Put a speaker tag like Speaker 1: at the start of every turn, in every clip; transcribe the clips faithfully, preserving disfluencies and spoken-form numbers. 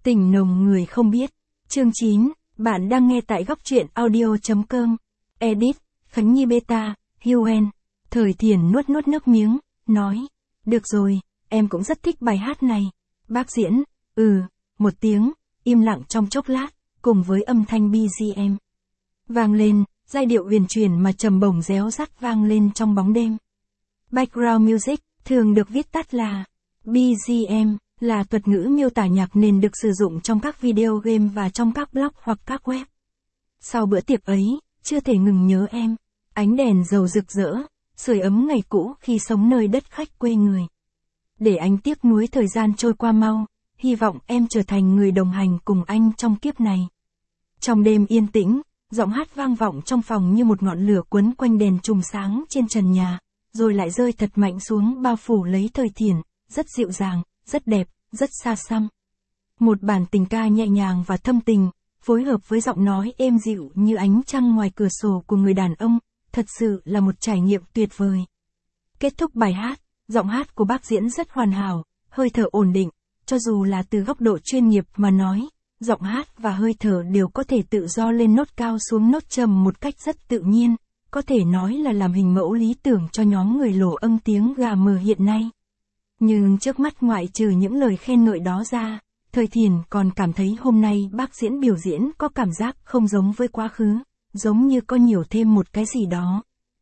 Speaker 1: Tình nồng người không biết. Chương chín, bạn đang nghe tại góc truyện audio.com. Edit, Khánh Nhi Beta, Huen. Thời Thiền nuốt nuốt nước miếng, nói. Được rồi, em cũng rất thích bài hát này. Bác diễn, ừ, một tiếng, im lặng trong chốc lát, cùng với âm thanh bê giê em. Vang lên, giai điệu huyền chuyển mà trầm bổng réo rắt vang lên trong bóng đêm. Background music, thường được viết tắt là bê giê em, là thuật ngữ miêu tả nhạc nền được sử dụng trong các video game và trong các blog hoặc các web. Sau bữa tiệc ấy, chưa thể ngừng nhớ em, ánh đèn dầu rực rỡ, sưởi ấm ngày cũ khi sống nơi đất khách quê người. Để anh tiếc nuối thời gian trôi qua mau, hy vọng em trở thành người đồng hành cùng anh trong kiếp này. Trong đêm yên tĩnh, giọng hát vang vọng trong phòng như một ngọn lửa quấn quanh đèn chùm sáng trên trần nhà, rồi lại rơi thật mạnh xuống bao phủ lấy Thời Thiền, rất dịu dàng, rất đẹp, rất xa xăm. Một bản tình ca nhẹ nhàng và thâm tình, phối hợp với giọng nói êm dịu như ánh trăng ngoài cửa sổ của người đàn ông, thật sự là một trải nghiệm tuyệt vời. Kết thúc bài hát, giọng hát của bác diễn rất hoàn hảo, hơi thở ổn định, cho dù là từ góc độ chuyên nghiệp mà nói, giọng hát và hơi thở đều có thể tự do lên nốt cao xuống nốt trầm một cách rất tự nhiên, có thể nói là làm hình mẫu lý tưởng cho nhóm người lổ âm tiếng gà mờ hiện nay. Nhưng trước mắt ngoại trừ những lời khen ngợi đó ra, Thời Thiền còn cảm thấy hôm nay bác diễn biểu diễn có cảm giác không giống với quá khứ, giống như có nhiều thêm một cái gì đó.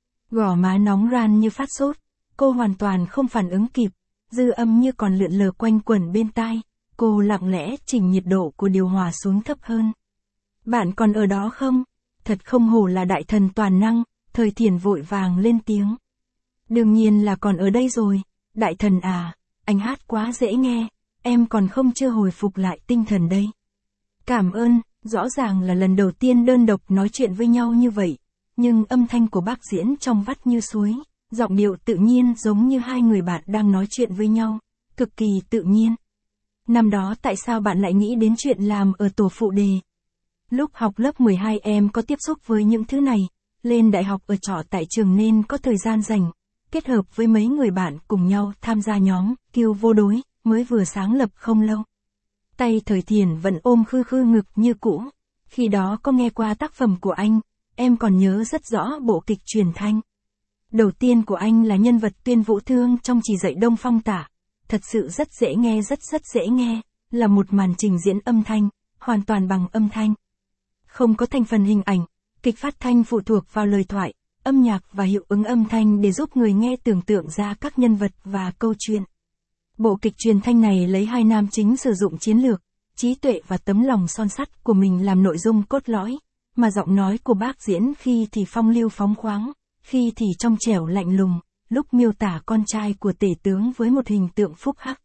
Speaker 1: Gò má nóng ran như phát sốt, cô hoàn toàn không phản ứng kịp, dư âm như còn lượn lờ quanh quẩn bên tai, cô lặng lẽ chỉnh nhiệt độ của điều hòa xuống thấp hơn. Bạn còn ở đó không? Thật không hổ là đại thần toàn năng, Thời Thiền vội vàng lên tiếng. Đương nhiên là còn ở đây rồi, đại thần à, anh hát quá dễ nghe, em còn không chưa hồi phục lại tinh thần đây. Cảm ơn, rõ ràng là lần đầu tiên đơn độc nói chuyện với nhau như vậy, nhưng âm thanh của bác diễn trong vắt như suối, giọng điệu tự nhiên giống như hai người bạn đang nói chuyện với nhau, cực kỳ tự nhiên. Năm đó tại sao bạn lại nghĩ đến chuyện làm ở tổ phụ đề? Lúc học lớp mười hai em có tiếp xúc với những thứ này, lên đại học ở trọ tại trường nên có thời gian rảnh, kết hợp với mấy người bạn cùng nhau tham gia nhóm Kiêu Vô Đối, mới vừa sáng lập không lâu. Tay Thời Thiền vẫn ôm khư khư ngực như cũ, khi đó có nghe qua tác phẩm của anh, em còn nhớ rất rõ bộ kịch truyền thanh. Đầu tiên của anh là nhân vật Tuyên Vũ Thương trong Chỉ Dạy Đông Phong Tả, thật sự rất dễ nghe rất rất dễ nghe, là một màn trình diễn âm thanh, hoàn toàn bằng âm thanh. Không có thành phần hình ảnh, kịch phát thanh phụ thuộc vào lời thoại, âm nhạc và hiệu ứng âm thanh để giúp người nghe tưởng tượng ra các nhân vật và câu chuyện. Bộ kịch truyền thanh này lấy hai nam chính sử dụng chiến lược, trí tuệ và tấm lòng son sắt của mình làm nội dung cốt lõi, mà giọng nói của bác diễn khi thì phong lưu phóng khoáng, khi thì trong trẻo lạnh lùng, lúc miêu tả con trai của tể tướng với một hình tượng phúc hắc.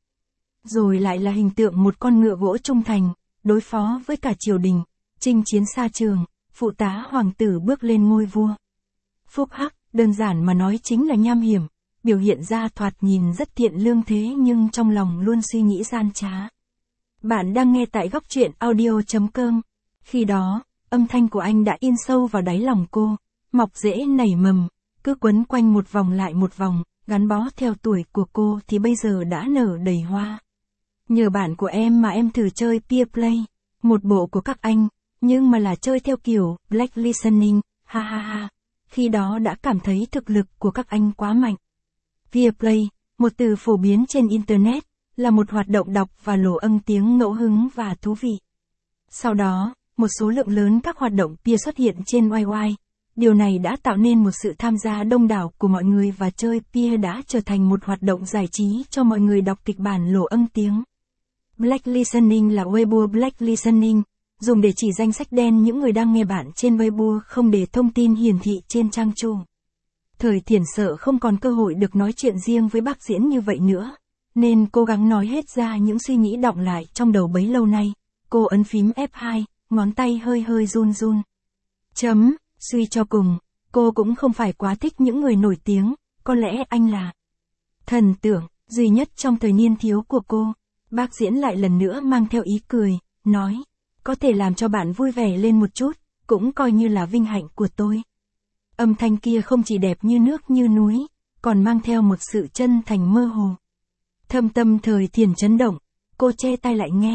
Speaker 1: Rồi lại là hình tượng một con ngựa gỗ trung thành, đối phó với cả triều đình, chinh chiến xa trường, phụ tá hoàng tử bước lên ngôi vua. Phúc hắc, đơn giản mà nói chính là nham hiểm, biểu hiện ra thoạt nhìn rất thiện lương thế nhưng trong lòng luôn suy nghĩ gian trá. Bạn đang nghe tại góc truyện audio.com. Khi đó, âm thanh của anh đã in sâu vào đáy lòng cô, mọc rễ nảy mầm, cứ quấn quanh một vòng lại một vòng, gắn bó theo tuổi của cô thì bây giờ đã nở đầy hoa. Nhờ bạn của em mà em thử chơi Peer Play, một bộ của các anh, nhưng mà là chơi theo kiểu Black Listening, ha ha ha. Khi đó đã cảm thấy thực lực của các anh quá mạnh. Peer Play, một từ phổ biến trên Internet, là một hoạt động đọc và lổ âm tiếng ngẫu hứng và thú vị. Sau đó, một số lượng lớn các hoạt động peer xuất hiện trên i o i. Điều này đã tạo nên một sự tham gia đông đảo của mọi người và chơi peer đã trở thành một hoạt động giải trí cho mọi người đọc kịch bản lổ âm tiếng. Black Listening là Weibo Black Listening, dùng để chỉ danh sách đen những người đang nghe bạn trên Weibo không để thông tin hiển thị trên trang chủ. Thời Thiền sợ không còn cơ hội được nói chuyện riêng với bác diễn như vậy nữa, nên cố gắng nói hết ra những suy nghĩ đọng lại trong đầu bấy lâu nay. Cô ấn phím ép hai, ngón tay hơi hơi run run. Chấm, suy cho cùng, cô cũng không phải quá thích những người nổi tiếng, có lẽ anh là thần tượng duy nhất trong thời niên thiếu của cô. Bác diễn lại lần nữa mang theo ý cười, nói, có thể làm cho bạn vui vẻ lên một chút, cũng coi như là vinh hạnh của tôi. Âm thanh kia không chỉ đẹp như nước như núi, còn mang theo một sự chân thành mơ hồ. Thâm tâm Thời Thiền chấn động, cô che tay lại nghe,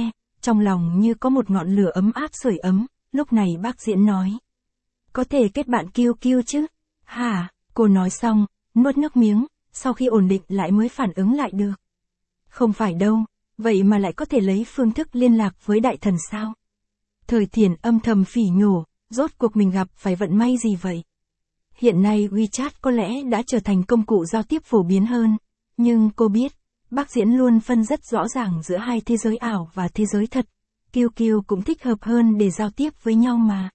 Speaker 1: Trong lòng như có một ngọn lửa ấm áp sưởi ấm, lúc này bác diễn nói. Có thể kết bạn Kiêu Kiêu chứ? Hả? Cô nói xong, nuốt nước miếng, sau khi ổn định lại mới phản ứng lại được. Không phải đâu, vậy mà lại có thể lấy phương thức liên lạc với đại thần sao? Thời Thiền âm thầm phỉ nhổ, rốt cuộc mình gặp phải vận may gì vậy? Hiện nay WeChat có lẽ đã trở thành công cụ giao tiếp phổ biến hơn, nhưng cô biết, bác diễn luôn phân rất rõ ràng giữa hai thế giới ảo và thế giới thật. Kiêu Kiêu cũng thích hợp hơn để giao tiếp với nhau mà.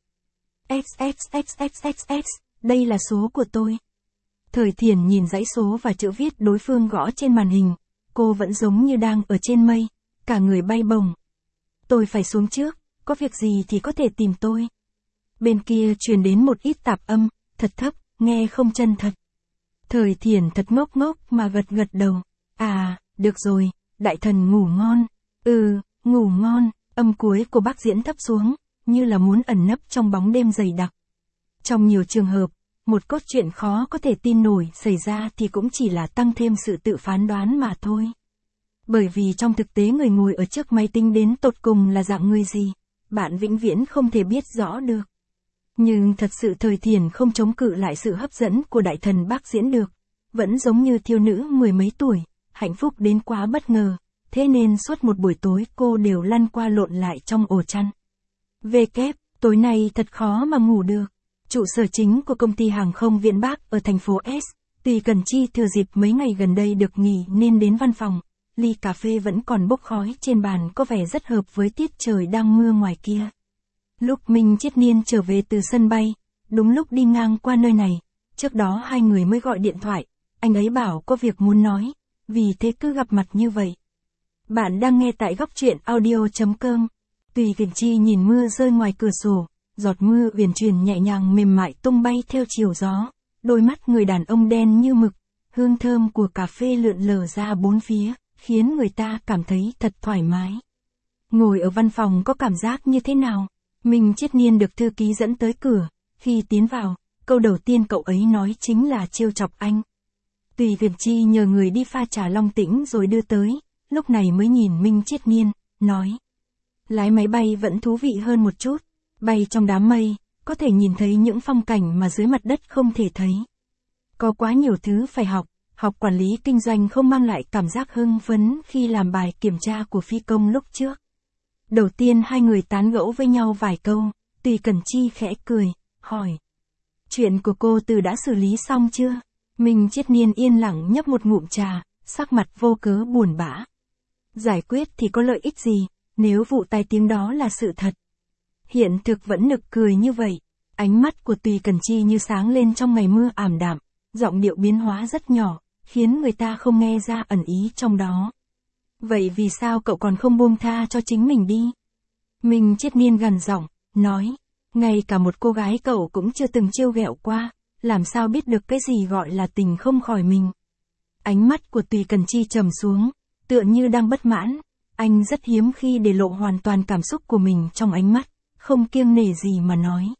Speaker 1: xxxxxx, đây là số của tôi. Thời Thiền nhìn dãy số và chữ viết đối phương gõ trên màn hình, cô vẫn giống như đang ở trên mây, cả người bay bổng. Tôi phải xuống trước, có việc gì thì có thể tìm tôi. Bên kia truyền đến một ít tạp âm, thật thấp, nghe không chân thật. Thời Thiền thật ngốc ngốc mà gật gật đầu. À, được rồi, đại thần ngủ ngon. Ừ, ngủ ngon, âm cuối của bác diễn thấp xuống, như là muốn ẩn nấp trong bóng đêm dày đặc. Trong nhiều trường hợp, một cốt truyện khó có thể tin nổi xảy ra thì cũng chỉ là tăng thêm sự tự phán đoán mà thôi. Bởi vì trong thực tế người ngồi ở trước máy tính đến tột cùng là dạng người gì, bạn vĩnh viễn không thể biết rõ được. Nhưng thật sự Thời Thiền không chống cự lại sự hấp dẫn của đại thần bác diễn được, vẫn giống như thiếu nữ mười mấy tuổi, hạnh phúc đến quá bất ngờ, thế nên suốt một buổi tối cô đều lăn qua lộn lại trong ổ chăn. Về kép, tối nay thật khó mà ngủ được. Trụ sở chính của công ty hàng không Viễn Bắc ở thành phố S, Tùy Cần Chi thừa dịp mấy ngày gần đây được nghỉ nên đến văn phòng, ly cà phê vẫn còn bốc khói trên bàn có vẻ rất hợp với tiết trời đang mưa ngoài kia. Lúc Minh Chiết Niên trở về từ sân bay, đúng lúc đi ngang qua nơi này, trước đó hai người mới gọi điện thoại, anh ấy bảo có việc muốn nói, vì thế cứ gặp mặt như vậy. Bạn đang nghe tại góc truyện audio chấm com. Tùy Cần Chi nhìn mưa rơi ngoài cửa sổ, giọt mưa uyển chuyển nhẹ nhàng mềm mại tung bay theo chiều gió, đôi mắt người đàn ông đen như mực, hương thơm của cà phê lượn lờ ra bốn phía, khiến người ta cảm thấy thật thoải mái. Ngồi ở văn phòng có cảm giác như thế nào? Minh Chiết Niên được thư ký dẫn tới cửa, khi tiến vào, câu đầu tiên cậu ấy nói chính là trêu chọc anh. Tùy Cần Chi nhờ người đi pha trà long tĩnh rồi đưa tới, lúc này mới nhìn Minh Chiết Niên, nói. Lái máy bay vẫn thú vị hơn một chút, bay trong đám mây, có thể nhìn thấy những phong cảnh mà dưới mặt đất không thể thấy. Có quá nhiều thứ phải học, học quản lý kinh doanh không mang lại cảm giác hưng phấn khi làm bài kiểm tra của phi công lúc trước. Đầu tiên hai người tán gẫu với nhau vài câu, Tùy Cần Chi khẽ cười, hỏi. Chuyện của cô Từ đã xử lý xong chưa? Minh Chiết Niên yên lặng nhấp một ngụm trà, sắc mặt vô cớ buồn bã. Giải quyết thì có lợi ích gì, nếu vụ tai tiếng đó là sự thật. Hiện thực vẫn nực cười như vậy, ánh mắt của Tùy Cần Chi như sáng lên trong ngày mưa ảm đạm, giọng điệu biến hóa rất nhỏ, khiến người ta không nghe ra ẩn ý trong đó. Vậy vì sao cậu còn không buông tha cho chính mình đi? Minh Chiết Niên gằn giọng, nói, ngay cả một cô gái cậu cũng chưa từng trêu ghẹo qua, làm sao biết được cái gì gọi là tình không khỏi mình. Ánh mắt của Tùy Cần Chi trầm xuống, tựa như đang bất mãn, anh rất hiếm khi để lộ hoàn toàn cảm xúc của mình trong ánh mắt, không kiêng nể gì mà nói.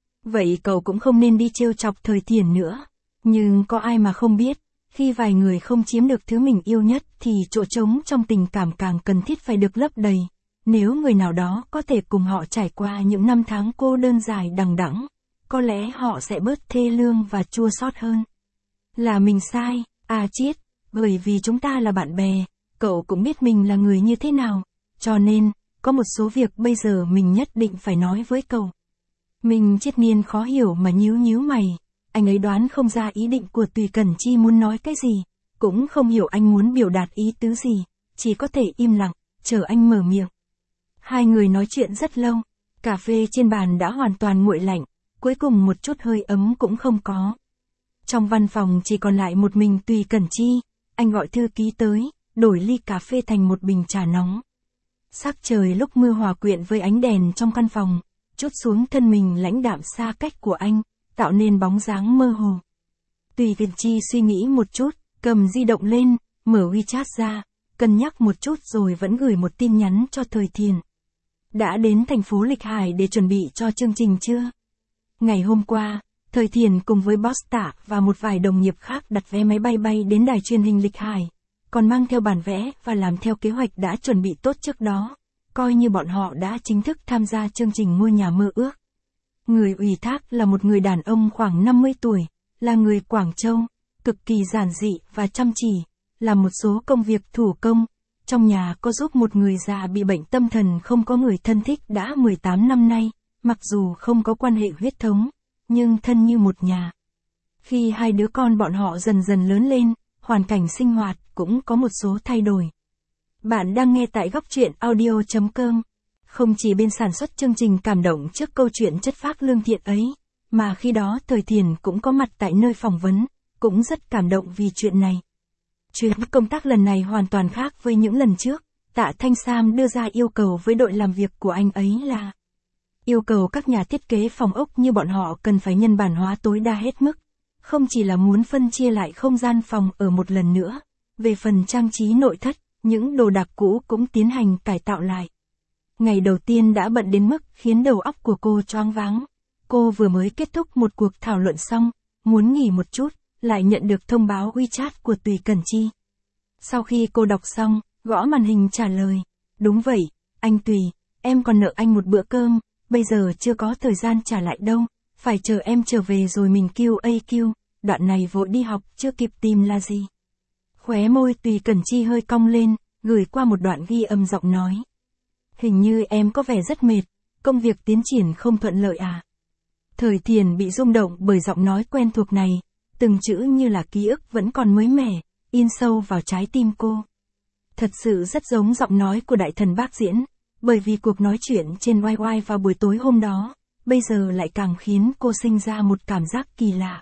Speaker 1: Vậy cậu cũng không nên đi trêu chọc Thời Thiền nữa, nhưng có ai mà không biết, khi vài người không chiếm được thứ mình yêu nhất thì chỗ trống trong tình cảm càng cần thiết phải được lấp đầy. Nếu người nào đó có thể cùng họ trải qua những năm tháng cô đơn dài đằng đẵng, có lẽ họ sẽ bớt thê lương và chua xót hơn. Là mình sai, à Chiết, bởi vì chúng ta là bạn bè, cậu cũng biết mình là người như thế nào, cho nên, có một số việc bây giờ mình nhất định phải nói với cậu. Minh Chiết Niên khó hiểu mà nhíu nhíu mày, anh ấy đoán không ra ý định của Tùy Cần Chi muốn nói cái gì, cũng không hiểu anh muốn biểu đạt ý tứ gì, chỉ có thể im lặng, chờ anh mở miệng. Hai người nói chuyện rất lâu, cà phê trên bàn đã hoàn toàn nguội lạnh, cuối cùng một chút hơi ấm cũng không có. Trong văn phòng chỉ còn lại một mình Tùy Cần Chi, anh gọi thư ký tới, đổi ly cà phê thành một bình trà nóng. Sắc trời lúc mưa hòa quyện với ánh đèn trong căn phòng, chút xuống thân mình lãnh đạm xa cách của anh, tạo nên bóng dáng mơ hồ. Tùy Cần Chi suy nghĩ một chút, cầm di động lên, mở WeChat ra, cân nhắc một chút rồi vẫn gửi một tin nhắn cho Thời Thiền. Đã đến thành phố Lịch Hải để chuẩn bị cho chương trình chưa? Ngày hôm qua, Thời Thiền cùng với boss Tạ và một vài đồng nghiệp khác đặt vé máy bay bay đến đài truyền hình Lịch Hải, còn mang theo bản vẽ và làm theo kế hoạch đã chuẩn bị tốt trước đó. coi như bọn họ đã chính thức tham gia chương trình Ngôi nhà mơ ước. Người ủy thác là một người đàn ông khoảng năm mươi tuổi, là người Quảng Châu, cực kỳ giản dị và chăm chỉ, làm một số công việc thủ công. Trong nhà có giúp một người già bị bệnh tâm thần không có người thân thích đã mười tám năm nay, mặc dù không có quan hệ huyết thống, nhưng thân như một nhà. Khi hai đứa con bọn họ dần dần lớn lên, hoàn cảnh sinh hoạt cũng có một số thay đổi. Bạn đang nghe tại góc truyện audio chấm com. Không chỉ bên sản xuất chương trình cảm động trước câu chuyện chất phác lương thiện ấy, mà khi đó Thời Thiền cũng có mặt tại nơi phỏng vấn, cũng rất cảm động vì chuyện này. Chuyến công tác lần này hoàn toàn khác với những lần trước. Tạ Thanh Sam đưa ra yêu cầu với đội làm việc của anh ấy là yêu cầu các nhà thiết kế phòng ốc như bọn họ cần phải nhân bản hóa tối đa hết mức. Không chỉ là muốn phân chia lại không gian phòng ở một lần nữa, về phần trang trí nội thất, những đồ đạc cũ cũng tiến hành cải tạo lại. Ngày đầu tiên đã bận đến mức khiến đầu óc của cô choáng váng. Cô vừa mới kết thúc một cuộc thảo luận xong, muốn nghỉ một chút, lại nhận được thông báo WeChat của Tùy Cẩn Chi. Sau khi cô đọc xong, gõ màn hình trả lời, đúng vậy, anh Tùy, em còn nợ anh một bữa cơm, bây giờ chưa có thời gian trả lại đâu, phải chờ em trở về rồi mình Q A Q, đoạn này vội đi học chưa kịp tìm là gì. Khóe môi Tùy Cẩn Chi hơi cong lên, gửi qua một đoạn ghi âm giọng nói. Hình như em có vẻ rất mệt, công việc tiến triển không thuận lợi à? Thời Thiền bị rung động bởi giọng nói quen thuộc này, từng chữ như là ký ức vẫn còn mới mẻ, in sâu vào trái tim cô. Thật sự rất giống giọng nói của đại thần Bác Diễn, bởi vì cuộc nói chuyện trên oai oai vào buổi tối hôm đó, bây giờ lại càng khiến cô sinh ra một cảm giác kỳ lạ.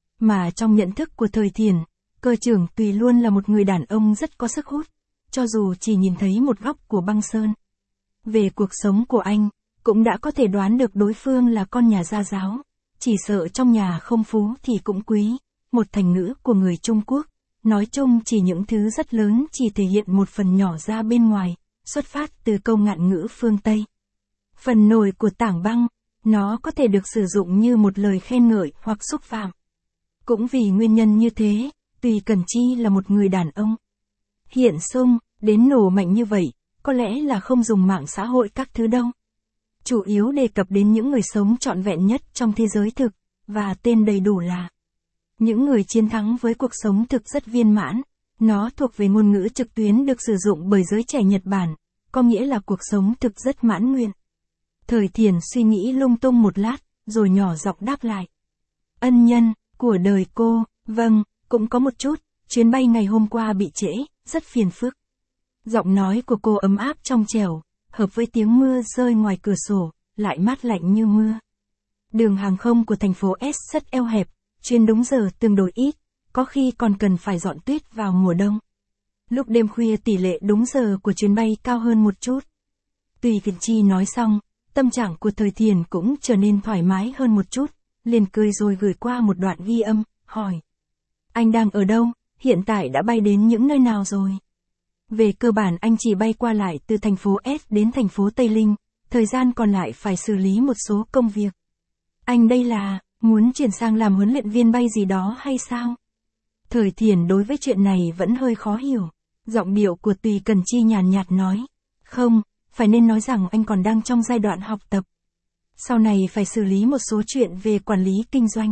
Speaker 1: Mà trong nhận thức của Thời Thiền, cơ trưởng Tùy luôn là một người đàn ông rất có sức hút, cho dù chỉ nhìn thấy một góc của băng sơn. Về cuộc sống của anh, cũng đã có thể đoán được đối phương là con nhà gia giáo, chỉ sợ trong nhà không phú thì cũng quý, một thành ngữ của người Trung Quốc, nói chung chỉ những thứ rất lớn chỉ thể hiện một phần nhỏ ra bên ngoài, xuất phát từ câu ngạn ngữ phương Tây. Phần nổi của tảng băng, nó có thể được sử dụng như một lời khen ngợi hoặc xúc phạm. Cũng vì nguyên nhân như thế, Tùy Cẩn Chi là một người đàn ông hiện sung, đến nổ mạnh như vậy, có lẽ là không dùng mạng xã hội các thứ đâu. Chủ yếu đề cập đến những người sống trọn vẹn nhất trong thế giới thực, và tên đầy đủ là những người chiến thắng với cuộc sống thực rất viên mãn. Nó thuộc về ngôn ngữ trực tuyến được sử dụng bởi giới trẻ Nhật Bản, có nghĩa là cuộc sống thực rất mãn nguyện. Thời Thiền suy nghĩ lung tung một lát, rồi nhỏ giọng đáp lại. Ân nhân của đời cô, vâng, cũng có một chút, chuyến bay ngày hôm qua bị trễ, rất phiền phức. Giọng nói của cô ấm áp trong trẻo, hợp với tiếng mưa rơi ngoài cửa sổ, lại mát lạnh như mưa. Đường hàng không của thành phố S rất eo hẹp, chuyến đúng giờ tương đối ít, có khi còn cần phải dọn tuyết vào mùa đông. Lúc đêm khuya tỷ lệ đúng giờ của chuyến bay cao hơn một chút. Tùy Cẩn Chi nói xong, tâm trạng của Thời Thiền cũng trở nên thoải mái hơn một chút, liền cười rồi gửi qua một đoạn ghi âm, hỏi. Anh đang ở đâu, hiện tại đã bay đến những nơi nào rồi? Về cơ bản anh chỉ bay qua lại từ thành phố S đến thành phố Tây Linh, thời gian còn lại phải xử lý một số công việc. Anh đây là, muốn chuyển sang làm huấn luyện viên bay gì đó hay sao? Thời Thiền đối với chuyện này vẫn hơi khó hiểu. Giọng điệu của Tùy Cẩn Chi nhàn nhạt nói. Không, phải nên nói rằng anh còn đang trong giai đoạn học tập. Sau này phải xử lý một số chuyện về quản lý kinh doanh.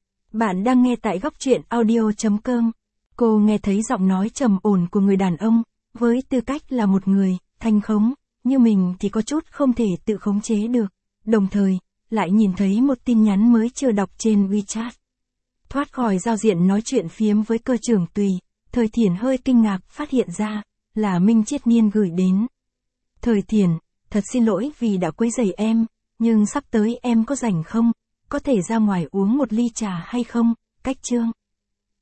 Speaker 1: Bạn đang nghe tại góc truyện audio chấm com. Cô nghe thấy giọng nói trầm ổn của người đàn ông, với tư cách là một người, thanh khống, như mình thì có chút không thể tự khống chế được. Đồng thời, lại nhìn thấy một tin nhắn mới chưa đọc trên WeChat. Thoát khỏi giao diện nói chuyện phiếm với cơ trưởng Tùy, Thời Thiền hơi kinh ngạc phát hiện ra, là Minh Triết Niên gửi đến. Thời Thiền, thật xin lỗi vì đã quấy rầy em, nhưng sắp tới em có rảnh không? Có thể ra ngoài uống một ly trà hay không? Cách chương.